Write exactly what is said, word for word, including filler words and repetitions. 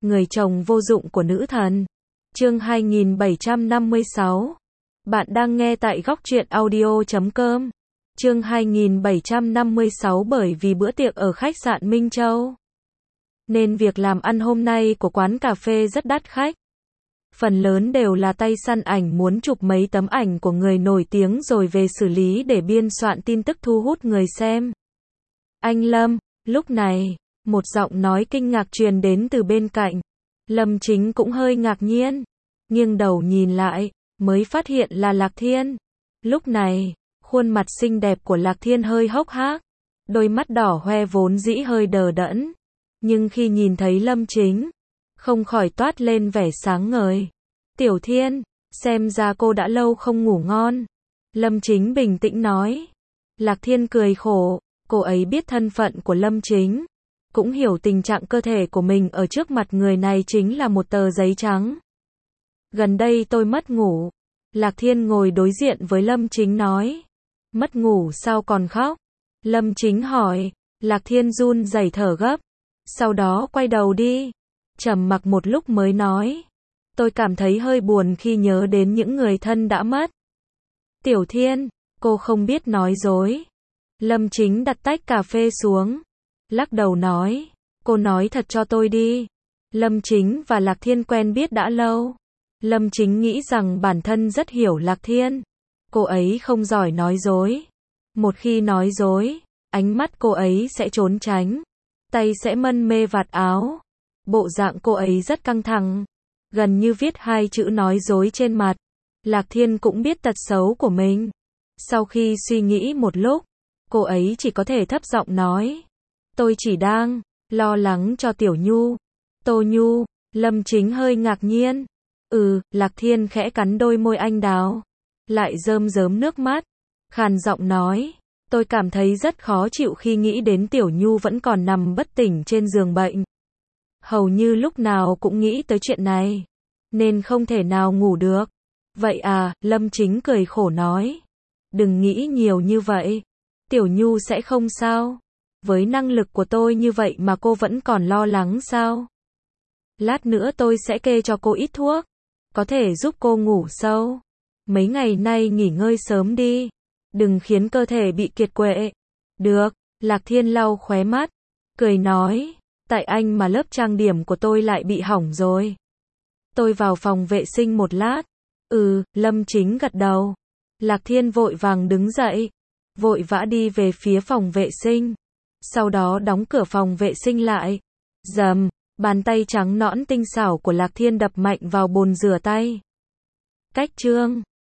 Người chồng vô dụng của nữ thần. Chương hai nghìn bảy trăm năm mươi sáu. Bạn đang nghe tại góc truyện audio chấm com. Chương hai nghìn bảy trăm năm mươi sáu. Bởi vì bữa tiệc ở khách sạn Minh Châu, nên việc làm ăn hôm nay của quán cà phê rất đắt khách. Phần lớn đều là tay săn ảnh muốn chụp mấy tấm ảnh của người nổi tiếng rồi về xử lý để biên soạn tin tức thu hút người xem. Anh Lâm, lúc này, một giọng nói kinh ngạc truyền đến từ bên cạnh. Lâm Chính cũng hơi ngạc nhiên, nghiêng đầu nhìn lại, mới phát hiện là Lạc Thiên. Lúc này, khuôn mặt xinh đẹp của Lạc Thiên hơi hốc hác, đôi mắt đỏ hoe vốn dĩ hơi đờ đẫn, nhưng khi nhìn thấy Lâm Chính, không khỏi toát lên vẻ sáng ngời. Tiểu Thiên, xem ra cô đã lâu không ngủ ngon. Lâm Chính bình tĩnh nói. Lạc Thiên cười khổ, cô ấy biết thân phận của Lâm Chính, cũng hiểu tình trạng cơ thể của mình ở trước mặt người này chính là một tờ giấy trắng. Gần đây tôi mất ngủ. Lạc Thiên ngồi đối diện với Lâm Chính nói. Mất ngủ sao còn khóc? Lâm Chính hỏi. Lạc Thiên run rẩy thở gấp, sau đó quay đầu đi, trầm mặc một lúc mới nói. Tôi cảm thấy hơi buồn khi nhớ đến những người thân đã mất. Tiểu Thiên, cô không biết nói dối. Lâm Chính đặt tách cà phê xuống, lắc đầu nói. Cô nói thật cho tôi đi. Lâm Chính và Lạc Thiên quen biết đã lâu. Lâm Chính nghĩ rằng bản thân rất hiểu Lạc Thiên. Cô ấy không giỏi nói dối. Một khi nói dối, ánh mắt cô ấy sẽ trốn tránh, tay sẽ mân mê vạt áo. Bộ dạng cô ấy rất căng thẳng, gần như viết hai chữ nói dối trên mặt. Lạc Thiên cũng biết tật xấu của mình. Sau khi suy nghĩ một lúc, cô ấy chỉ có thể thấp giọng nói. Tôi chỉ đang lo lắng cho Tiểu Nhu. Tô Nhu. Lâm Chính hơi ngạc nhiên. Ừ, Lạc Thiên khẽ cắn đôi môi anh đào, lại rơm rớm nước mắt, khàn giọng nói. Tôi cảm thấy rất khó chịu khi nghĩ đến Tiểu Nhu vẫn còn nằm bất tỉnh trên giường bệnh. Hầu như lúc nào cũng nghĩ tới chuyện này, nên không thể nào ngủ được. Vậy à, Lâm Chính cười khổ nói. Đừng nghĩ nhiều như vậy. Tiểu Nhu sẽ không sao. Với năng lực của tôi như vậy mà cô vẫn còn lo lắng sao? Lát nữa tôi sẽ kê cho cô ít thuốc, có thể giúp cô ngủ sâu. Mấy ngày nay nghỉ ngơi sớm đi, đừng khiến cơ thể bị kiệt quệ. Được. Lạc Thiên lau khóe mắt, cười nói. Tại anh mà lớp trang điểm của tôi lại bị hỏng rồi. Tôi vào phòng vệ sinh một lát. Ừ, Lâm Chính gật đầu. Lạc Thiên vội vàng đứng dậy, vội vã đi về phía phòng vệ sinh, sau đó đóng cửa phòng vệ sinh lại. Dầm, bàn tay trắng nõn tinh xảo của Lạc Thiên đập mạnh vào bồn rửa tay. Cách chương